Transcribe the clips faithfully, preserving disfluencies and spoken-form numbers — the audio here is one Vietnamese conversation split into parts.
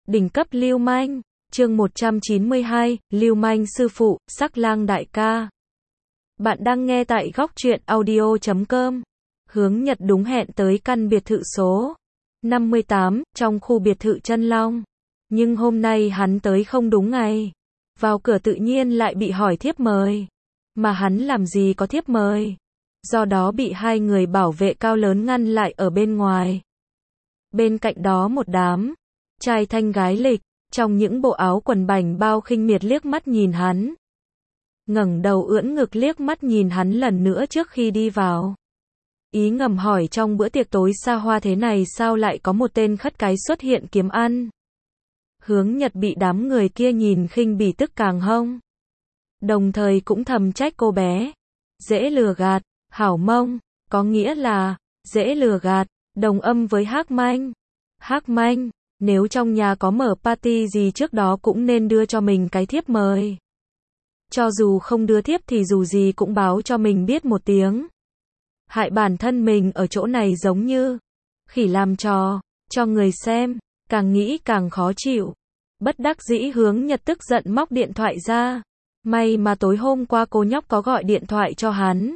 Đỉnh cấp lưu manh, chương một trăm chín mươi hai, lưu manh sư phụ, sắc lang đại ca. Bạn đang nghe tại góc truyện audio chấm com. Hướng Nhật đúng hẹn tới căn biệt thự số năm mươi tám, trong khu biệt thự Chân Long. Nhưng hôm nay hắn tới không đúng ngày. Vào cửa tự nhiên lại bị hỏi thiếp mời. Mà hắn làm gì có thiếp mời. Do đó bị hai người bảo vệ cao lớn ngăn lại ở bên ngoài. Bên cạnh đó một đám trai thanh gái lịch, trong những bộ áo quần bảnh bao khinh miệt liếc mắt nhìn hắn. Ngẩng đầu ưỡn ngực liếc mắt nhìn hắn lần nữa trước khi đi vào. Ý ngầm hỏi trong bữa tiệc tối xa hoa thế này sao lại có một tên khất cái xuất hiện kiếm ăn. Hướng Nhật bị đám người kia nhìn khinh bỉ tức càng hông. Đồng thời cũng thầm trách cô bé. Dễ lừa gạt, hảo mông, có nghĩa là, dễ lừa gạt, đồng âm với hác manh. Hác manh, nếu trong nhà có mở party gì trước đó cũng nên đưa cho mình cái thiếp mời. Cho dù không đưa thiếp thì dù gì cũng báo cho mình biết một tiếng. Hại bản thân mình ở chỗ này giống như khỉ làm trò, cho người xem, càng nghĩ càng khó chịu. Bất đắc dĩ Hướng Nhật tức giận móc điện thoại ra. May mà tối hôm qua cô nhóc có gọi điện thoại cho hắn.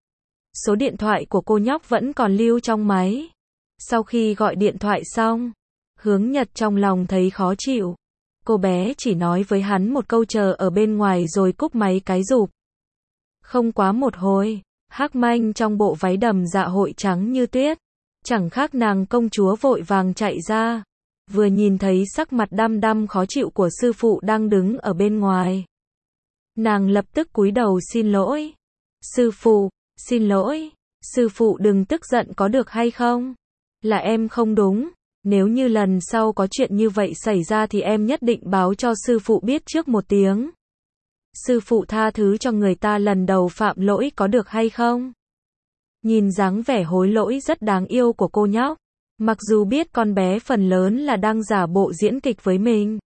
Số điện thoại của cô nhóc vẫn còn lưu trong máy. Sau khi gọi điện thoại xong, Hướng Nhật trong lòng thấy khó chịu. Cô bé chỉ nói với hắn một câu chờ ở bên ngoài rồi cúp máy cái rụp. Không quá một hồi, hắc manh trong bộ váy đầm dạ hội trắng như tuyết, chẳng khác nàng công chúa vội vàng chạy ra. Vừa nhìn thấy sắc mặt đăm đăm khó chịu của sư phụ đang đứng ở bên ngoài. Nàng lập tức cúi đầu xin lỗi. Sư phụ, xin lỗi, sư phụ đừng tức giận có được hay không? Là em không đúng. Nếu như lần sau có chuyện như vậy xảy ra thì em nhất định báo cho sư phụ biết trước một tiếng. Sư phụ tha thứ cho người ta lần đầu phạm lỗi có được hay không? Nhìn dáng vẻ hối lỗi rất đáng yêu của cô nhóc. Mặc dù biết con bé phần lớn là đang giả bộ diễn kịch với mình.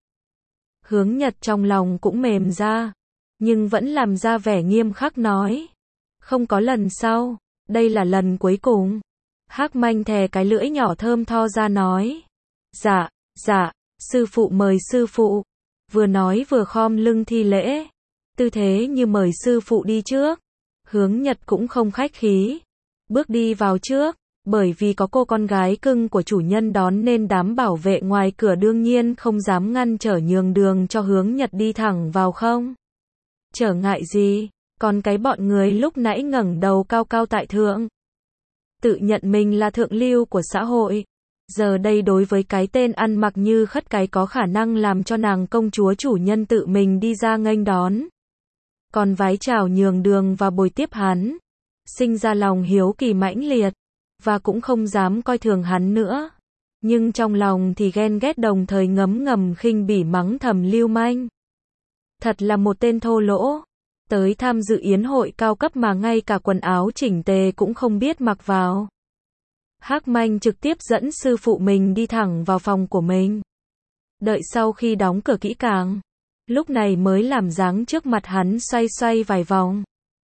Hướng Nhật trong lòng cũng mềm ra. Nhưng vẫn làm ra vẻ nghiêm khắc nói. Không có lần sau. Đây là lần cuối cùng. Hắc manh thè cái lưỡi nhỏ thơm tho ra nói. Dạ, dạ, sư phụ mời sư phụ. Vừa nói vừa khom lưng thi lễ. Tư thế như mời sư phụ đi trước. Hướng Nhật cũng không khách khí. Bước đi vào trước. Bởi vì có cô con gái cưng của chủ nhân đón nên đám bảo vệ ngoài cửa đương nhiên không dám ngăn trở nhường đường cho Hướng Nhật đi thẳng vào không. Trở ngại gì, còn cái bọn người lúc nãy ngẩng đầu cao cao tại thượng. Tự nhận mình là thượng lưu của xã hội. Giờ đây đối với cái tên ăn mặc như khất cái có khả năng làm cho nàng công chúa chủ nhân tự mình đi ra nghênh đón. Còn vái chào nhường đường và bồi tiếp hắn. Sinh ra lòng hiếu kỳ mãnh liệt. Và cũng không dám coi thường hắn nữa. Nhưng trong lòng thì ghen ghét đồng thời ngấm ngầm khinh bỉ mắng thầm lưu manh. Thật là một tên thô lỗ. Tới tham dự yến hội cao cấp mà ngay cả quần áo chỉnh tề cũng không biết mặc vào. Hắc manh trực tiếp dẫn sư phụ mình đi thẳng vào phòng của mình. Đợi sau khi đóng cửa kỹ càng. Lúc này mới làm dáng trước mặt hắn xoay xoay vài vòng.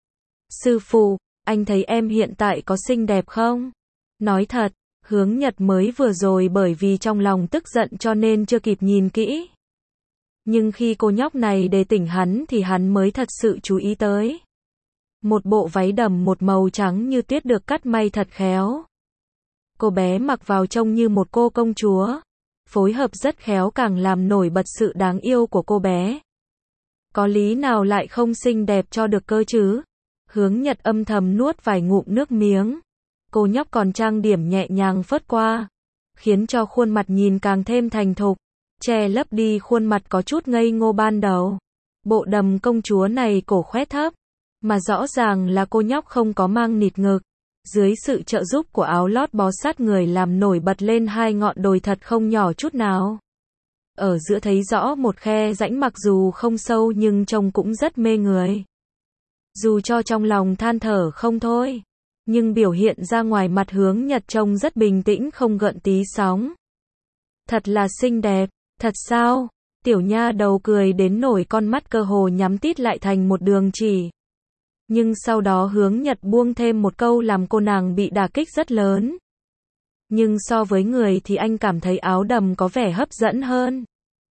Sư phụ, anh thấy em hiện tại có xinh đẹp không? Nói thật, Hướng Nhật mới vừa rồi bởi vì trong lòng tức giận cho nên chưa kịp nhìn kỹ. Nhưng khi cô nhóc này đề tỉnh hắn thì hắn mới thật sự chú ý tới. Một bộ váy đầm một màu trắng như tuyết được cắt may thật khéo. Cô bé mặc vào trông như một cô công chúa. Phối hợp rất khéo càng làm nổi bật sự đáng yêu của cô bé. Có lý nào lại không xinh đẹp cho được cơ chứ? Hướng Nhật âm thầm nuốt vài ngụm nước miếng. Cô nhóc còn trang điểm nhẹ nhàng phớt qua. Khiến cho khuôn mặt nhìn càng thêm thành thục. Che lấp đi khuôn mặt có chút ngây ngô ban đầu. Bộ đầm công chúa này cổ khoét thấp. Mà rõ ràng là cô nhóc không có mang nịt ngực. Dưới sự trợ giúp của áo lót bó sát người làm nổi bật lên hai ngọn đồi thật không nhỏ chút nào. Ở giữa thấy rõ một khe rãnh mặc dù không sâu nhưng trông cũng rất mê người. Dù cho trong lòng than thở không thôi. Nhưng biểu hiện ra ngoài mặt Hướng Nhật trông rất bình tĩnh không gợn tí sóng. Thật là xinh đẹp, thật sao? Tiểu nha đầu cười đến nổi con mắt cơ hồ nhắm tít lại thành một đường chỉ. Nhưng sau đó Hướng Nhật buông thêm một câu làm cô nàng bị đả kích rất lớn. Nhưng so với người thì anh cảm thấy áo đầm có vẻ hấp dẫn hơn.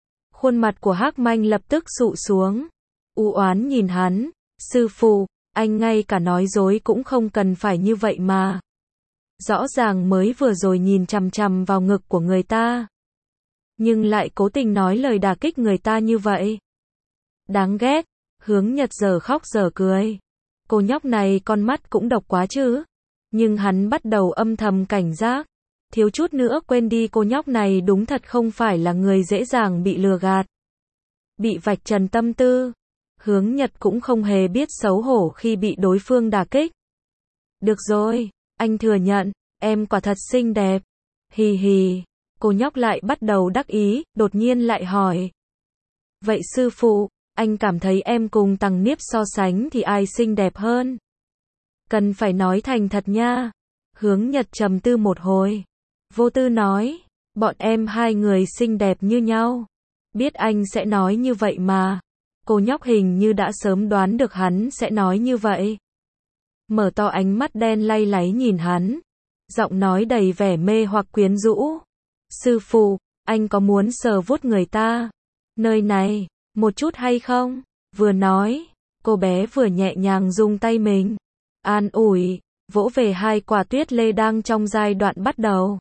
Khuôn mặt của Hắc Manh lập tức sụ xuống. U oán nhìn hắn. Sư phụ, anh ngay cả nói dối cũng không cần phải như vậy mà. Rõ ràng mới vừa rồi nhìn chằm chằm vào ngực của người ta. Nhưng lại cố tình nói lời đả kích người ta như vậy. Đáng ghét. Hướng Nhật giờ khóc giờ cười. Cô nhóc này con mắt cũng độc quá chứ. Nhưng hắn bắt đầu âm thầm cảnh giác. Thiếu chút nữa quên đi cô nhóc này đúng thật không phải là người dễ dàng bị lừa gạt. Bị vạch trần tâm tư. Hướng Nhật cũng không hề biết xấu hổ khi bị đối phương đả kích. Được rồi, anh thừa nhận, em quả thật xinh đẹp. Hì hì, cô nhóc lại bắt đầu đắc ý, đột nhiên lại hỏi. Vậy sư phụ, anh cảm thấy em cùng Tằng Niếp so sánh thì ai xinh đẹp hơn? Cần phải nói thành thật nha. Hướng Nhật trầm tư một hồi. Vô tư nói, bọn em hai người xinh đẹp như nhau. Biết anh sẽ nói như vậy mà. Cô nhóc hình như đã sớm đoán được hắn sẽ nói như vậy. Mở to ánh mắt đen lay láy nhìn hắn. Giọng nói đầy vẻ mê hoặc quyến rũ. Sư phụ, anh có muốn sờ vuốt người ta? Nơi này, một chút hay không? Vừa nói, cô bé vừa nhẹ nhàng dùng tay mình. An ủi, vỗ về hai quả tuyết lê đang trong giai đoạn bắt đầu.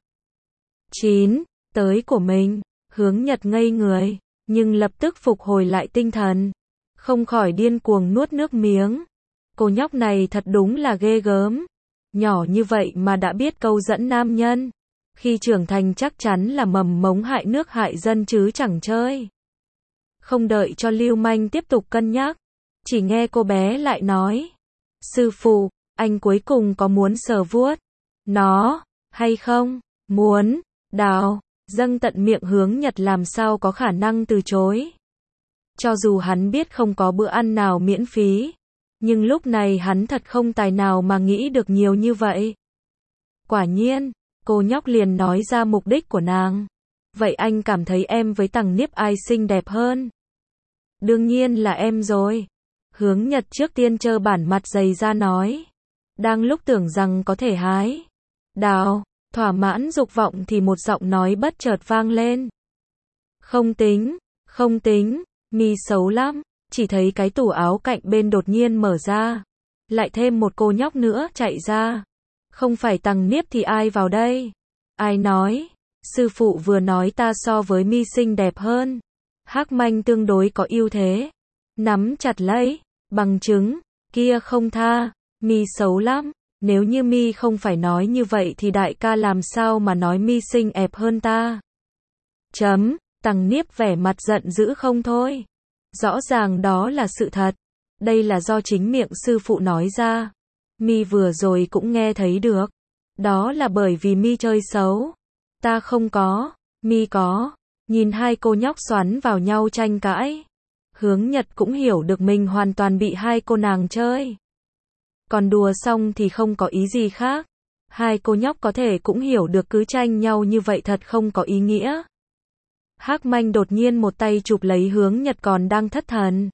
chín. Tới của mình. Hướng Nhật ngây người. Nhưng lập tức phục hồi lại tinh thần. Không khỏi điên cuồng nuốt nước miếng. Cô nhóc này thật đúng là ghê gớm. Nhỏ như vậy mà đã biết câu dẫn nam nhân. Khi trưởng thành chắc chắn là mầm mống hại nước hại dân chứ chẳng chơi. Không đợi cho Lưu Manh tiếp tục cân nhắc. Chỉ nghe cô bé lại nói. Sư phụ, anh cuối cùng có muốn sờ vuốt nó, hay không? Muốn. Đào, dâng tận miệng Hướng Nhật làm sao có khả năng từ chối. Cho dù hắn biết không có bữa ăn nào miễn phí. Nhưng lúc này hắn thật không tài nào mà nghĩ được nhiều như vậy. Quả nhiên, cô nhóc liền nói ra mục đích của nàng. Vậy anh cảm thấy em với Tằng Niếp ai xinh đẹp hơn? Đương nhiên là em rồi. Hướng Nhật trước tiên trơ bản mặt dày ra nói. Đang lúc tưởng rằng có thể hái. Đào, thỏa mãn dục vọng thì một giọng nói bất chợt vang lên. Không tính, không tính, mi xấu lắm. Chỉ thấy cái tủ áo cạnh bên đột nhiên mở ra. Lại thêm một cô nhóc nữa chạy ra. Không phải Tằng Niếp thì ai vào đây? Ai nói? Sư phụ vừa nói ta so với mi xinh đẹp hơn. Hắc Manh tương đối có ưu thế. Nắm chặt lấy. Bằng chứng. Kia không tha. Mi xấu lắm. Nếu như mi không phải nói như vậy thì đại ca làm sao mà nói mi xinh đẹp hơn ta? Chấm. Tằng Niếp vẻ mặt giận dữ không thôi. Rõ ràng đó là sự thật. Đây là do chính miệng sư phụ nói ra. Mi vừa rồi cũng nghe thấy được. Đó là bởi vì mi chơi xấu. Ta không có. Mi có. Nhìn hai cô nhóc xoắn vào nhau tranh cãi. Hướng Nhật cũng hiểu được mình hoàn toàn bị hai cô nàng chơi. Còn đùa xong thì không có ý gì khác. Hai cô nhóc có thể cũng hiểu được cứ tranh nhau như vậy thật không có ý nghĩa. Hắc Manh đột nhiên một tay chụp lấy Hướng Nhật còn đang thất thần.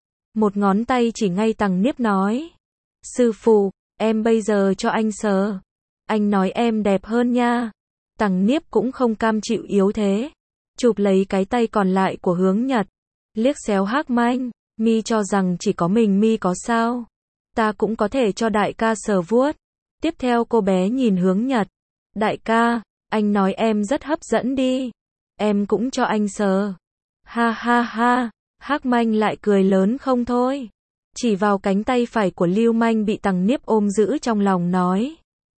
Một ngón tay chỉ ngay Tằng Niếp nói. Sư phụ, em bây giờ cho anh sờ. Anh nói em đẹp hơn nha. Tằng Niếp cũng không cam chịu yếu thế. Chụp lấy cái tay còn lại của Hướng Nhật. Liếc xéo Hắc Manh. Mi cho rằng chỉ có mình mi có sao. Ta cũng có thể cho đại ca sờ vuốt. Tiếp theo cô bé nhìn Hướng Nhật. Đại ca, anh nói em rất hấp dẫn đi. Em cũng cho anh sờ. Ha ha ha. Hắc Manh lại cười lớn không thôi. Chỉ vào cánh tay phải của Lưu Manh bị Tằng Niếp ôm giữ trong lòng nói.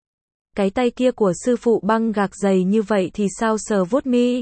Cái tay kia của sư phụ băng gạc dày như vậy thì sao sờ vuốt mi?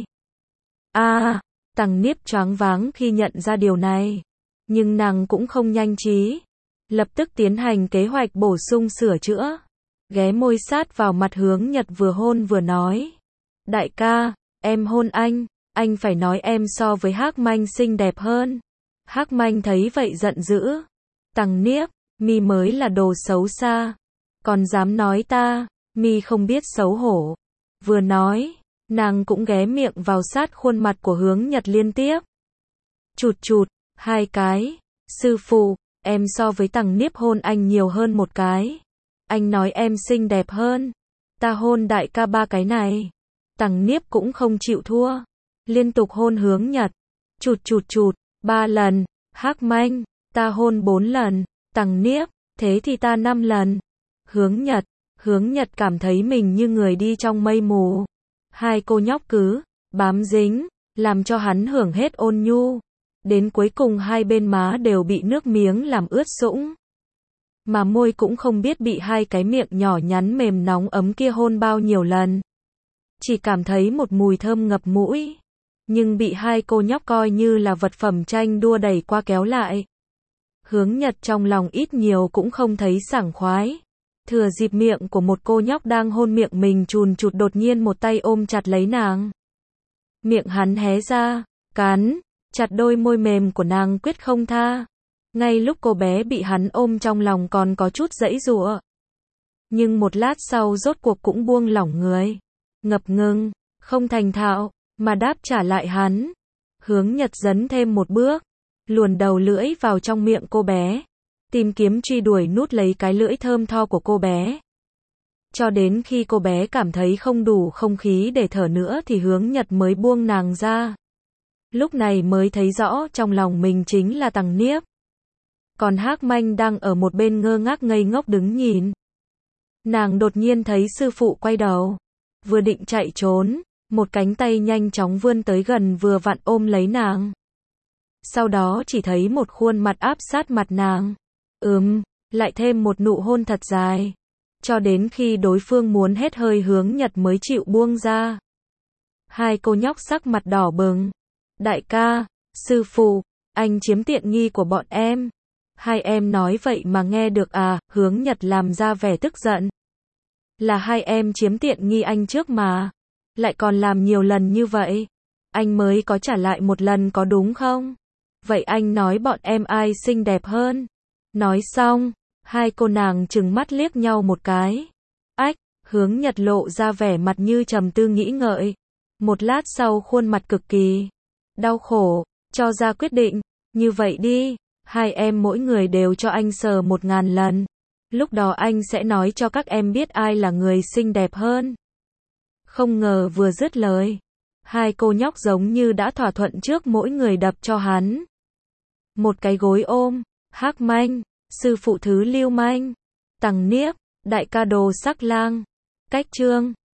À, Tằng Niếp choáng váng khi nhận ra điều này. Nhưng nàng cũng không nhanh trí. Lập tức tiến hành kế hoạch bổ sung sửa chữa. Ghé môi sát vào mặt Hướng Nhật vừa hôn vừa nói. Đại ca, em hôn anh. Anh phải nói em so với Hắc Manh xinh đẹp hơn. Hắc Manh thấy vậy giận dữ. Tằng Niếp, mi mới là đồ xấu xa. Còn dám nói ta, mi không biết xấu hổ. Vừa nói, nàng cũng ghé miệng vào sát khuôn mặt của Hướng Nhật liên tiếp. Chụt chụt, hai cái. Sư phụ, em so với Tằng Niếp hôn anh nhiều hơn một cái. Anh nói em xinh đẹp hơn. Ta hôn đại ca ba cái này. Tằng Niếp cũng không chịu thua. Liên tục hôn Hướng Nhật. Chụt chụt chụt, ba lần. Hắc Manh, ta hôn bốn lần. Tằng Niếp, thế thì ta năm lần. Hướng Nhật, Hướng Nhật cảm thấy mình như người đi trong mây mù. Hai cô nhóc cứ bám dính, làm cho hắn hưởng hết ôn nhu. Đến cuối cùng hai bên má đều bị nước miếng làm ướt sũng. Mà môi cũng không biết bị hai cái miệng nhỏ nhắn mềm nóng ấm kia hôn bao nhiêu lần. Chỉ cảm thấy một mùi thơm ngập mũi. Nhưng bị hai cô nhóc coi như là vật phẩm tranh đua đẩy qua kéo lại. Hướng Nhật trong lòng ít nhiều cũng không thấy sảng khoái. Thừa dịp miệng của một cô nhóc đang hôn miệng mình chùn chụt đột nhiên một tay ôm chặt lấy nàng. Miệng hắn hé ra, cắn chặt đôi môi mềm của nàng quyết không tha. Ngay lúc cô bé bị hắn ôm trong lòng còn có chút giãy giụa. Nhưng một lát sau rốt cuộc cũng buông lỏng người. Ngập ngừng, không thành thạo, mà đáp trả lại hắn. Hướng Nhật dấn thêm một bước, luồn đầu lưỡi vào trong miệng cô bé. Tìm kiếm truy đuổi nút lấy cái lưỡi thơm tho của cô bé. Cho đến khi cô bé cảm thấy không đủ không khí để thở nữa thì Hướng Nhật mới buông nàng ra. Lúc này mới thấy rõ trong lòng mình chính là Tằng Niếp. Còn Hắc Manh đang ở một bên ngơ ngác ngây ngốc đứng nhìn. Nàng đột nhiên thấy sư phụ quay đầu. Vừa định chạy trốn, một cánh tay nhanh chóng vươn tới gần vừa vặn ôm lấy nàng. Sau đó chỉ thấy một khuôn mặt áp sát mặt nàng. Ừm, lại thêm một nụ hôn thật dài. Cho đến khi đối phương muốn hết hơi Hướng Nhật mới chịu buông ra. Hai cô nhóc sắc mặt đỏ bừng. Đại ca, sư phụ, anh chiếm tiện nghi của bọn em. Hai em nói vậy mà nghe được à, Hướng Nhật làm ra vẻ tức giận. Là hai em chiếm tiện nghi anh trước mà. Lại còn làm nhiều lần như vậy. Anh mới có trả lại một lần có đúng không? Vậy anh nói bọn em ai xinh đẹp hơn? Nói xong, hai cô nàng trừng mắt liếc nhau một cái. Ách, Hướng Nhật lộ ra vẻ mặt như trầm tư nghĩ ngợi. Một lát sau khuôn mặt cực kỳ đau khổ, cho ra quyết định. Như vậy đi, hai em mỗi người đều cho anh sờ một ngàn lần. Lúc đó anh sẽ nói cho các em biết ai là người xinh đẹp hơn. Không ngờ vừa dứt lời, hai cô nhóc giống như đã thỏa thuận trước mỗi người đập cho hắn một cái gối ôm. Hắc Manh, sư phụ thứ lưu manh. Tằng Niếp, đại ca đồ sắc lang. Cách chương